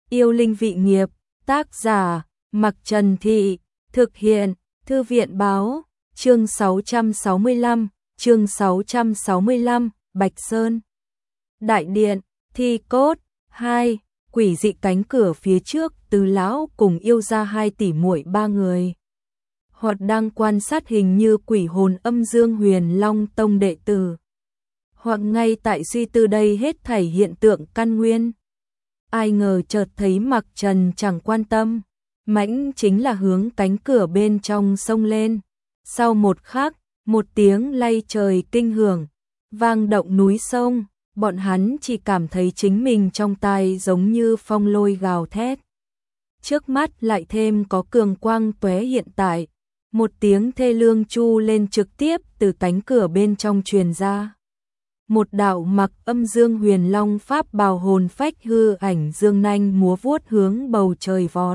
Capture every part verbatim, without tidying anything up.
Yêu linh vị nghiệp, tác giả, Mặc Trần Thị, thực hiện, Thư viện báo, chương sáu trăm sáu mươi lăm, chương sáu trăm sáu mươi lăm, Bạch Sơn. Đại điện, thi cốt, hai, quỷ dị cánh cửa phía trước, Từ lão cùng yêu ra hai tỷ muội ba người. Hoặc đang quan sát hình như quỷ hồn Âm Dương Huyền Long Tông đệ tử. Hoặc ngay tại suy tư đây hết thảy hiện tượng căn nguyên. Ai ngờ chợt thấy Mặc Trần chẳng quan tâm, mãnh chính là hướng cánh cửa bên trong xông lên. Sau một khắc, một tiếng lay trời kinh hưởng, vang động núi sông, bọn hắn chỉ cảm thấy chính mình trong tai giống như phong lôi gào thét. Trước mắt lại thêm có cường quang tóe hiện tại, một tiếng thê lương chu lên trực tiếp từ cánh cửa bên trong truyền ra. Một đạo mặc Âm Dương Huyền Long pháp bào hồn phách hư ảnh dương nanh múa vuốt hướng bầu trời vọt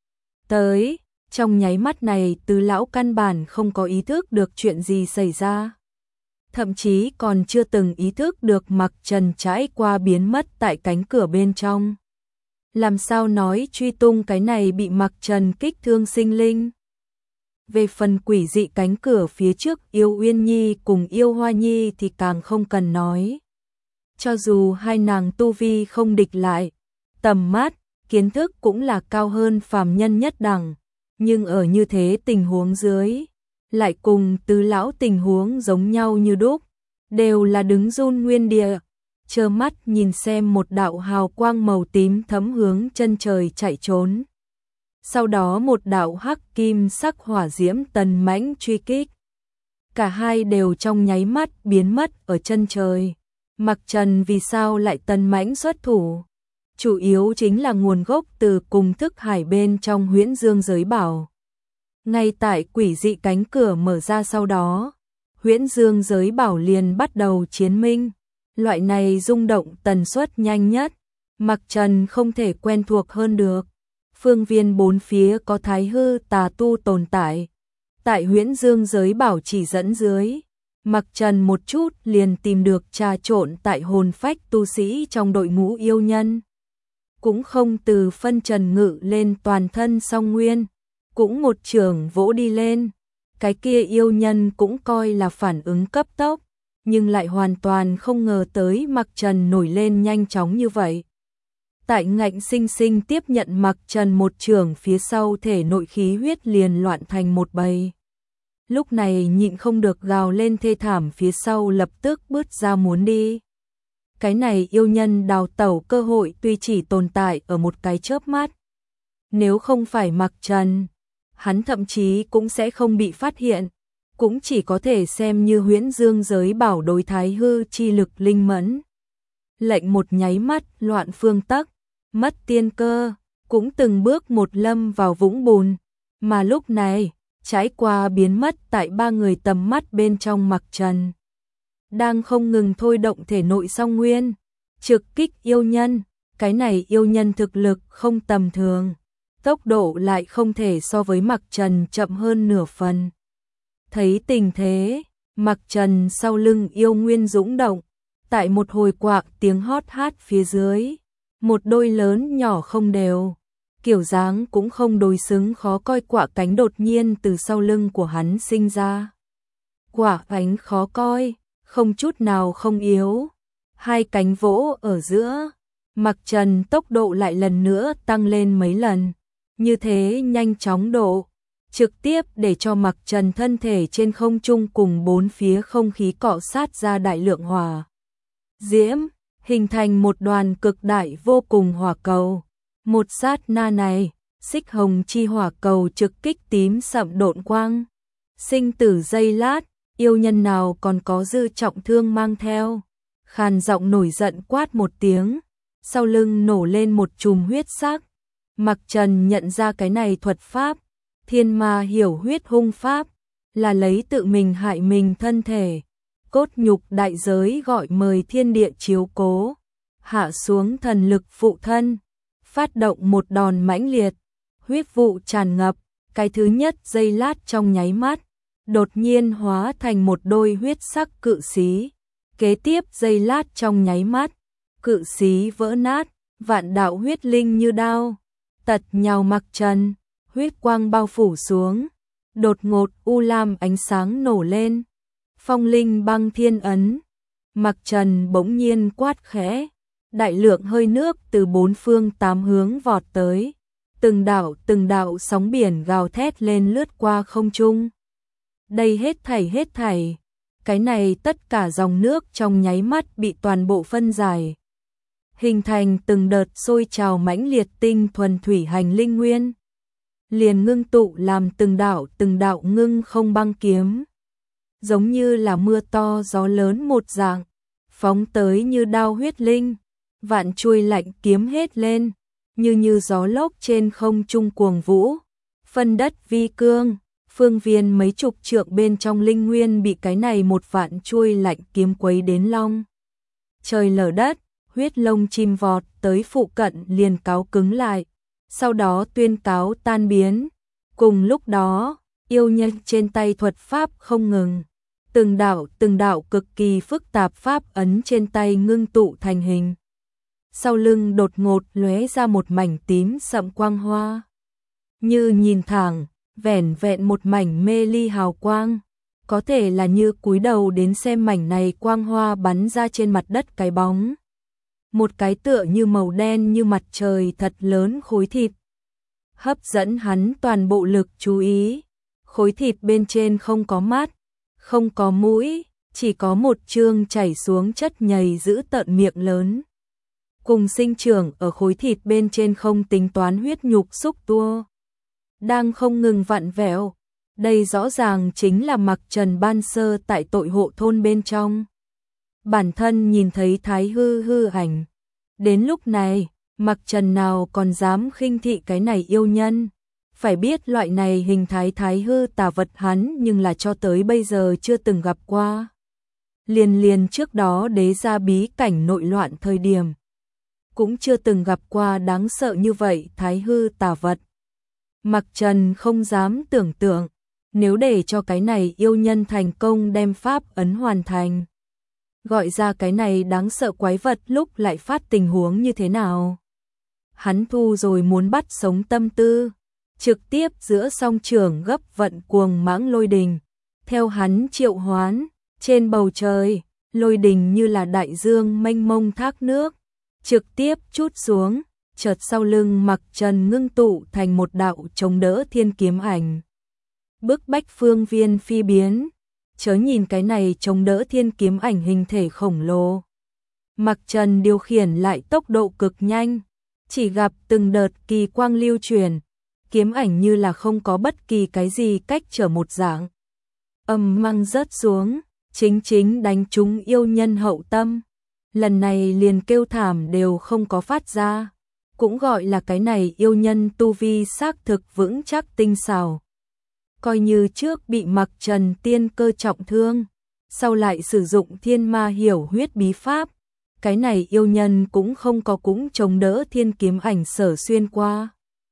tới. Trong nháy mắt này, Từ lão căn bản không có ý thức được chuyện gì xảy ra, thậm chí còn chưa từng ý thức được Mặc Trần trải qua biến mất tại cánh cửa bên trong. Làm sao nói truy tung cái này bị Mặc Trần kích thương sinh linh. Về phần quỷ dị cánh cửa phía trước Yêu Uyên Nhi cùng Yêu Hoa Nhi thì càng không cần nói. Cho dù hai nàng tu vi không địch lại, tầm mắt, kiến thức cũng là cao hơn phàm nhân nhất đẳng, nhưng ở như thế tình huống dưới, lại cùng Từ lão tình huống giống nhau như đúc, đều là đứng run nguyên địa, trơ mắt nhìn xem một đạo hào quang màu tím thấm hướng chân trời chạy trốn. Sau đó một đạo hắc kim sắc hỏa diễm tần mãnh truy kích. Cả hai đều trong nháy mắt biến mất ở chân trời. Mặc Trần vì sao lại tần mãnh xuất thủ? Chủ yếu chính là nguồn gốc từ cùng thức hải bên trong Huyễn Dương giới bảo. Ngay tại quỷ dị cánh cửa mở ra sau đó, Huyễn Dương giới bảo liền bắt đầu chiến minh. Loại này rung động tần suất nhanh nhất, Mặc Trần không thể quen thuộc hơn được. Phương viên bốn phía có thái hư tà tu tồn tại. Tại Huyễn Dương giới bảo chỉ dẫn dưới, Mặc Trần một chút liền tìm được trà trộn tại hồn phách tu sĩ trong đội ngũ yêu nhân. Cũng không từ phân trần ngự lên toàn thân song nguyên, cũng một trường vỗ đi lên. Cái kia yêu nhân cũng coi là phản ứng cấp tốc, nhưng lại hoàn toàn không ngờ tới Mặc Trần nổi lên nhanh chóng như vậy. Tại ngạnh sinh sinh tiếp nhận Mặc Trần một trường phía sau, thể nội khí huyết liền loạn thành một bầy. Lúc này nhịn không được gào lên thê thảm, phía sau lập tức bứt ra muốn đi. Cái này yêu nhân đào tẩu cơ hội tuy chỉ tồn tại ở một cái chớp mắt. Nếu không phải Mặc Trần, hắn thậm chí cũng sẽ không bị phát hiện, cũng chỉ có thể xem như Huyễn Dương giới bảo đối thái hư chi lực linh mẫn. Lệnh một nháy mắt loạn phương tắc, mất tiên cơ, cũng từng bước một lâm vào vũng bùn, mà lúc này, trải qua biến mất tại ba người tầm mắt bên trong Mặc Trần. Đang không ngừng thôi động thể nội song nguyên, trực kích yêu nhân, cái này yêu nhân thực lực không tầm thường, tốc độ lại không thể so với Mặc Trần chậm hơn nửa phần. Thấy tình thế, Mặc Trần sau lưng yêu nguyên dũng động, tại một hồi quạc tiếng hót hát phía dưới, một đôi lớn nhỏ không đều, kiểu dáng cũng không đối xứng khó coi quạ cánh đột nhiên từ sau lưng của hắn sinh ra. Quạ cánh khó coi, không chút nào không yếu, hai cánh vỗ ở giữa, Mặc Trần tốc độ lại lần nữa tăng lên mấy lần, như thế nhanh chóng độ, trực tiếp để cho Mặc Trần thân thể trên không trung cùng bốn phía không khí cọ sát ra đại lượng hỏa diễm, hình thành một đoàn cực đại vô cùng hỏa cầu. Một sát na này, xích hồng chi hỏa cầu trực kích tím sậm độn quang. Sinh tử giây lát, yêu nhân nào còn có dư trọng thương mang theo. Khàn giọng nổi giận quát một tiếng, sau lưng nổ lên một chùm huyết sắc. Mặc Trần nhận ra cái này thuật pháp, thiên ma hiểu huyết hung pháp, là lấy tự mình hại mình thân thể. Cốt nhục đại giới gọi mời thiên địa chiếu cố, hạ xuống thần lực phụ thân, phát động một đòn mãnh liệt, huyết vụ tràn ngập, cái thứ nhất giây lát trong nháy mắt, đột nhiên hóa thành một đôi huyết sắc cự xí, kế tiếp giây lát trong nháy mắt, cự xí vỡ nát, Vạn đạo huyết linh như đao, tật nhào Mặc Trần, huyết quang bao phủ xuống, đột ngột u lam ánh sáng nổ lên. Phong linh băng thiên ấn, Mặc Trần bỗng nhiên quát khẽ, đại lượng hơi nước từ bốn phương tám hướng vọt tới, từng đạo từng đạo sóng biển gào thét lên lướt qua không trung. Đây hết thảy hết thảy, cái này tất cả dòng nước trong nháy mắt bị toàn bộ phân giải, hình thành từng đợt sôi trào mãnh liệt tinh thuần thủy hành linh nguyên, liền ngưng tụ làm từng đạo từng đạo ngưng không băng kiếm, giống như là mưa to gió lớn một dạng, phóng tới như đao huyết linh, vạn chuôi lạnh kiếm hết lên, như như gió lốc trên không trung cuồng vũ, phân đất vi cương, phương viên mấy chục trượng bên trong linh nguyên bị cái này một vạn chuôi lạnh kiếm quấy đến long trời lở đất, huyết lông chim vọt tới phụ cận liền cáo cứng lại, sau đó tuyên cáo tan biến. Cùng lúc đó, yêu nhân trên tay thuật pháp không ngừng, từng đạo từng đạo cực kỳ phức tạp pháp ấn trên tay ngưng tụ thành hình. Sau lưng đột ngột lóe ra một mảnh tím sậm quang hoa, như nhìn thẳng, vẻn vẹn một mảnh mê ly hào quang, có thể là như cúi đầu đến xem mảnh này quang hoa bắn ra trên mặt đất cái bóng. Một cái tựa như màu đen như mặt trời thật lớn khối thịt, hấp dẫn hắn toàn bộ lực chú ý. Khối thịt bên trên không có mắt, không có mũi, chỉ có một trương chảy xuống chất nhầy giữ tợn miệng lớn. Cùng sinh trưởng ở khối thịt bên trên không tính toán huyết nhục xúc tua, đang không ngừng vặn vẹo. Đây rõ ràng chính là Mặc Trần ban sơ tại tội hộ thôn bên trong. Bản thân nhìn thấy thái hư hư ảnh. Đến lúc này, Mặc Trần nào còn dám khinh thị cái này yêu nhân. Phải biết loại này hình thái thái hư tà vật hắn nhưng là cho tới bây giờ chưa từng gặp qua. Liền liền trước đó đế gia bí cảnh nội loạn thời điểm, cũng chưa từng gặp qua đáng sợ như vậy thái hư tà vật. Mặc Trần không dám tưởng tượng, nếu để cho cái này yêu nhân thành công đem pháp ấn hoàn thành, gọi ra cái này đáng sợ quái vật lúc lại phát tình huống như thế nào. Hắn thu rồi muốn bắt sống tâm tư, trực tiếp giữa song trường gấp vận cuồng mãng lôi đình, theo hắn triệu hoán, trên bầu trời, lôi đình như là đại dương mênh mông thác nước, trực tiếp trút xuống, chợt sau lưng Mặc Trần ngưng tụ thành một đạo chống đỡ thiên kiếm ảnh. Bức bách phương viên phi biến, chớ nhìn cái này chống đỡ thiên kiếm ảnh hình thể khổng lồ. Mặc Trần điều khiển lại tốc độ cực nhanh, chỉ gặp từng đợt kỳ quang lưu truyền, kiếm ảnh như là không có bất kỳ cái gì cách trở một dạng. Ầm mang rớt xuống, chính chính đánh trúng yêu nhân hậu tâm. Lần này liền kêu thảm đều không có phát ra, cũng gọi là cái này yêu nhân tu vi xác thực vững chắc tinh xảo. Coi như trước bị Mặc Trần tiên cơ trọng thương, sau lại sử dụng thiên ma hiểu huyết bí pháp, cái này yêu nhân cũng không có cũng chống đỡ thiên kiếm ảnh sở xuyên qua,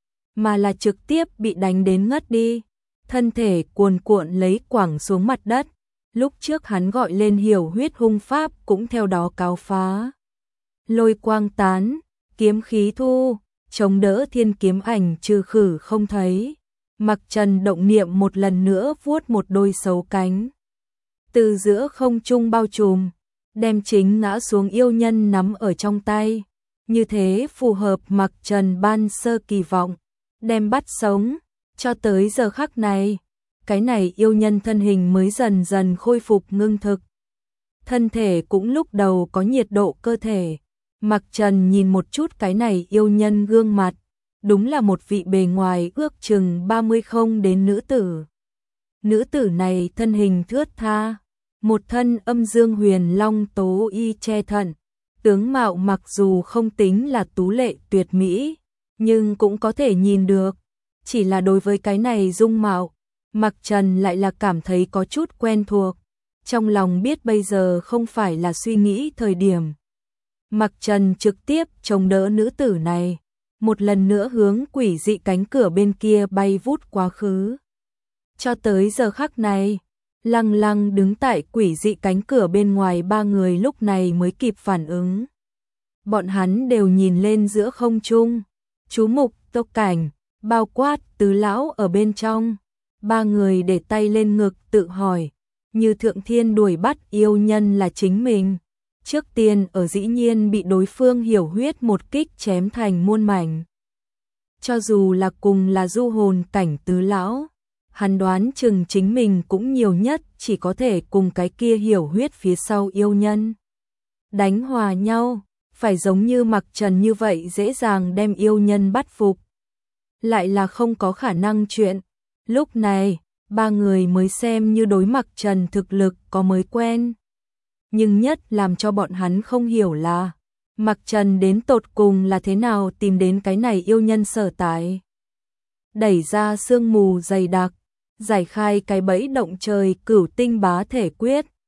mà là trực tiếp bị đánh đến ngất đi, thân thể cuồn cuộn lấy quẳng xuống mặt đất. Lúc trước hắn gọi lên hiểu huyết hung pháp cũng theo đó cáo phá. Lôi quang tán, kiếm khí thu, chống đỡ thiên kiếm ảnh trừ khử không thấy. Mặc Trần động niệm một lần nữa vuốt một đôi xấu cánh, từ giữa không trung bao trùm, đem chính ngã xuống yêu nhân nắm ở trong tay. Như thế phù hợp Mặc Trần ban sơ kỳ vọng, đem bắt sống. Cho tới giờ khắc này, cái này yêu nhân thân hình mới dần dần khôi phục ngưng thực. Thân thể cũng lúc đầu có nhiệt độ cơ thể. Mặc Trần nhìn một chút cái này yêu nhân gương mặt, đúng là một vị bề ngoài ước chừng ba mươi không đến nữ tử. Nữ tử này thân hình thướt tha, một thân âm dương huyền long tố y che thận, tướng mạo mặc dù không tính là tú lệ tuyệt mỹ, nhưng cũng có thể nhìn được. Chỉ là đối với cái này dung mạo, Mặc Trần lại là cảm thấy có chút quen thuộc, trong lòng biết bây giờ không phải là suy nghĩ thời điểm. Mặc Trần trực tiếp chống đỡ nữ tử này, một lần nữa hướng quỷ dị cánh cửa bên kia bay vút quá khứ. Cho tới giờ khắc này, lăng lăng đứng tại quỷ dị cánh cửa bên ngoài ba người lúc này mới kịp phản ứng. bọn hắn đều nhìn lên giữa không trung. Chú Mục, Tốc Cảnh, bao quát Tứ lão ở bên trong. Ba người để tay lên ngực tự hỏi, như Thượng Thiên đuổi bắt yêu nhân là chính mình. Trước tiên ở dĩ nhiên bị đối phương hiểu huyết một kích chém thành muôn mảnh. Cho dù là cùng là du hồn cảnh Tứ lão, hắn đoán chừng chính mình cũng nhiều nhất chỉ có thể cùng cái kia hiểu huyết phía sau yêu nhân đánh hòa nhau, phải giống như Mặc Trần như vậy dễ dàng đem yêu nhân bắt phục. Lại là không có khả năng chuyện. Lúc này, ba người mới xem như đối Mặc Trần thực lực có mới quen. Nhưng nhất làm cho bọn hắn không hiểu là Mặc Trần đến tột cùng là thế nào tìm đến cái này yêu nhân sở tại. Đẩy ra sương mù dày đặc, giải khai cái bẫy động trời cửu tinh bá thể quyết,